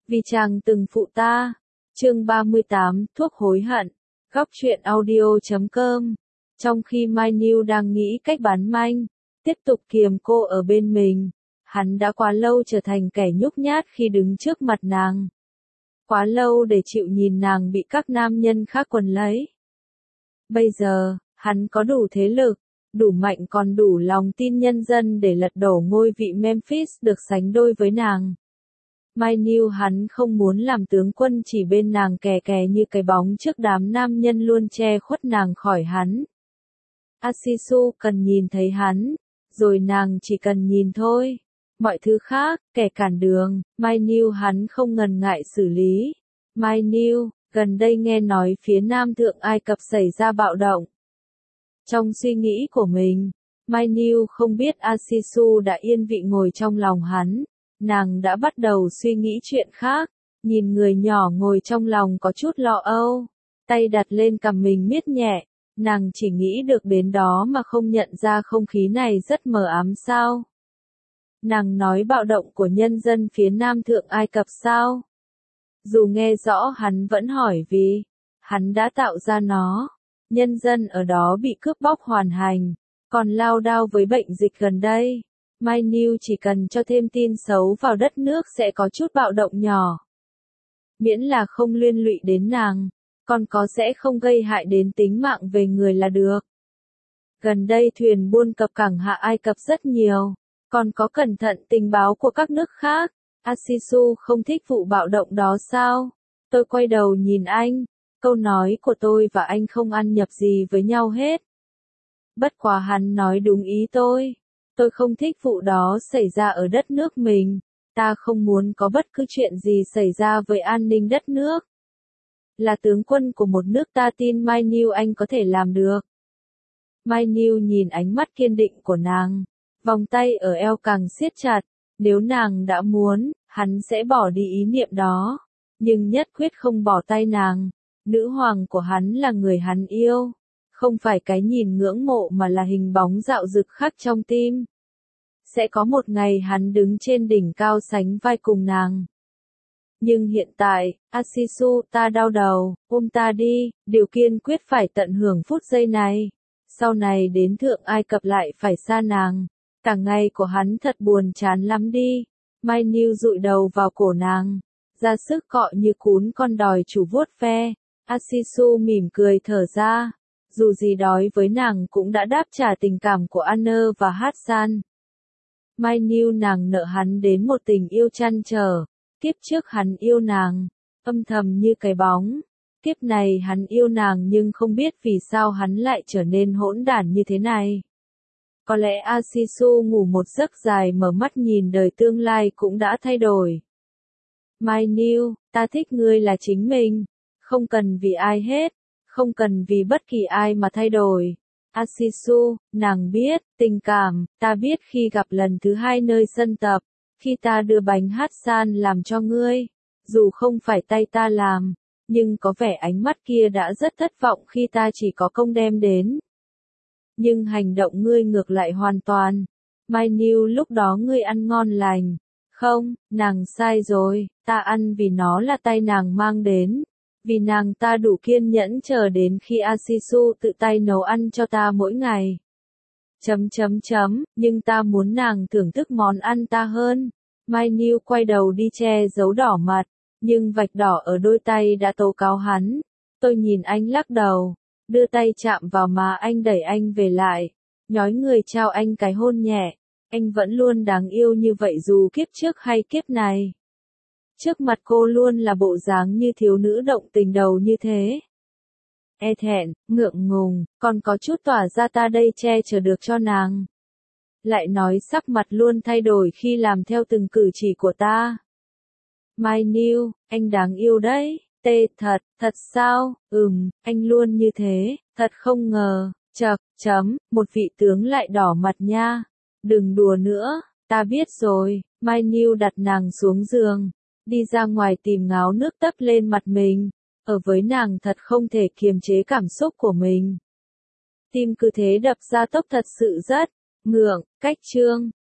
Vì chàng từng phụ ta. Chương 38, thuốc hối hận. Góc truyện audio.com. Trong khi Mai Nhu đang nghĩ cách bán manh, tiếp tục kiềm cô ở bên mình, hắn đã quá lâu trở thành kẻ nhút nhát khi đứng trước mặt nàng. Quá lâu để chịu nhìn nàng bị các nam nhân khác quấn lấy. Bây giờ, hắn có đủ thế lực, đủ mạnh còn đủ lòng tin nhân dân để lật đổ ngôi vị Memphis được sánh đôi với nàng. Mai Nhu hắn không muốn làm tướng quân chỉ bên nàng kè kè như cái bóng trước đám nam nhân luôn che khuất nàng khỏi hắn. Asisu cần nhìn thấy hắn, rồi nàng chỉ cần nhìn thôi. Mọi thứ khác, kẻ cản đường, Mai Nhu hắn không ngần ngại xử lý. Mai Nhu, gần đây nghe nói phía Nam Thượng Ai Cập xảy ra bạo động. Trong suy nghĩ của mình, Mai Nhu không biết Asisu đã yên vị ngồi trong lòng hắn. Nàng đã bắt đầu suy nghĩ chuyện khác, nhìn người nhỏ ngồi trong lòng có chút lo âu, tay đặt lên cằm mình miết nhẹ, nàng chỉ nghĩ được đến đó mà không nhận ra không khí này rất mờ ám sao. Nàng nói bạo động của nhân dân phía Nam Thượng Ai Cập sao? Dù nghe rõ hắn vẫn hỏi vì, hắn đã tạo ra nó, nhân dân ở đó bị cướp bóc hoàn hành, còn lao đao với bệnh dịch gần đây. Mai Nhu chỉ cần cho thêm tin xấu vào đất nước sẽ có chút bạo động nhỏ. Miễn là không liên lụy đến nàng, còn có sẽ không gây hại đến tính mạng về người là được. Gần đây thuyền buôn cập cảng Hạ Ai Cập rất nhiều, còn có cẩn thận tình báo của các nước khác. Asisu không thích vụ bạo động đó sao? Tôi quay đầu nhìn anh, câu nói của tôi và anh không ăn nhập gì với nhau hết. Bất quá hắn nói đúng ý tôi. Tôi không thích vụ đó xảy ra ở đất nước mình, ta không muốn có bất cứ chuyện gì xảy ra với an ninh đất nước. Là tướng quân của một nước ta tin Mai Nhu anh có thể làm được. Mai Nhu nhìn ánh mắt kiên định của nàng, vòng tay ở eo càng siết chặt, nếu nàng đã muốn, hắn sẽ bỏ đi ý niệm đó, nhưng nhất quyết không bỏ tay nàng. Nữ hoàng của hắn là người hắn yêu. Không phải cái nhìn ngưỡng mộ mà là hình bóng dạo dực khắc trong tim. Sẽ có một ngày hắn đứng trên đỉnh cao sánh vai cùng nàng. Nhưng hiện tại, Asisu ta đau đầu, ôm ta đi, điều kiên quyết phải tận hưởng phút giây này. Sau này đến Thượng Ai Cập lại phải xa nàng. Cả ngày của hắn thật buồn chán lắm đi. Mai Nhu dụi đầu vào cổ nàng, ra sức cọ như cún con đòi chủ vuốt ve. Asisu mỉm cười thở ra. Dù gì đói với nàng cũng đã đáp trả tình cảm của Anna và Hassan. Mai Nhu nàng nợ hắn đến một tình yêu trăn trở. Kiếp trước hắn yêu nàng, âm thầm như cái bóng. Kiếp này hắn yêu nàng nhưng không biết vì sao hắn lại trở nên hỗn đản như thế này. Có lẽ Asisu ngủ một giấc dài mở mắt nhìn đời tương lai cũng đã thay đổi. Mai Nhu, ta thích ngươi là chính mình. Không cần vì ai hết. Không cần vì bất kỳ ai mà thay đổi. Asisu, nàng biết, tình cảm, ta biết khi gặp lần thứ hai nơi sân tập, khi ta đưa bánh Hassan làm cho ngươi, dù không phải tay ta làm, nhưng có vẻ ánh mắt kia đã rất thất vọng khi ta chỉ có công đem đến. Nhưng hành động ngươi ngược lại hoàn toàn. Mai Nhu lúc đó ngươi ăn ngon lành. Không, nàng sai rồi, ta ăn vì nó là tay nàng mang đến. Vì nàng ta đủ kiên nhẫn chờ đến khi Asisu tự tay nấu ăn cho ta mỗi ngày. Nhưng ta muốn nàng thưởng thức món ăn ta hơn. Mai Nhu quay đầu đi che giấu đỏ mặt, nhưng vạch đỏ ở đôi tay đã tố cáo hắn. Tôi nhìn anh lắc đầu, đưa tay chạm vào má anh đẩy anh về lại, nhói người trao anh cái hôn nhẹ. Anh vẫn luôn đáng yêu như vậy dù kiếp trước hay kiếp này. Trước mặt cô luôn là bộ dáng như thiếu nữ động tình đầu như thế. E thẹn, ngượng ngùng, còn có chút tỏa ra ta đây che chở được cho nàng. Lại nói sắc mặt luôn thay đổi khi làm theo từng cử chỉ của ta. Mai Nhu, anh đáng yêu đấy. Thật sao? Anh luôn như thế, thật không ngờ. Một vị tướng lại đỏ mặt nha. Đừng đùa nữa, ta biết rồi. Mai Nhu đặt nàng xuống giường, đi ra ngoài tìm ngáo nước tấp lên mặt mình. Ở với nàng thật không thể kiềm chế cảm xúc của mình. Tim cứ thế đập ra tốc thật sự rất ngượng. Cách chương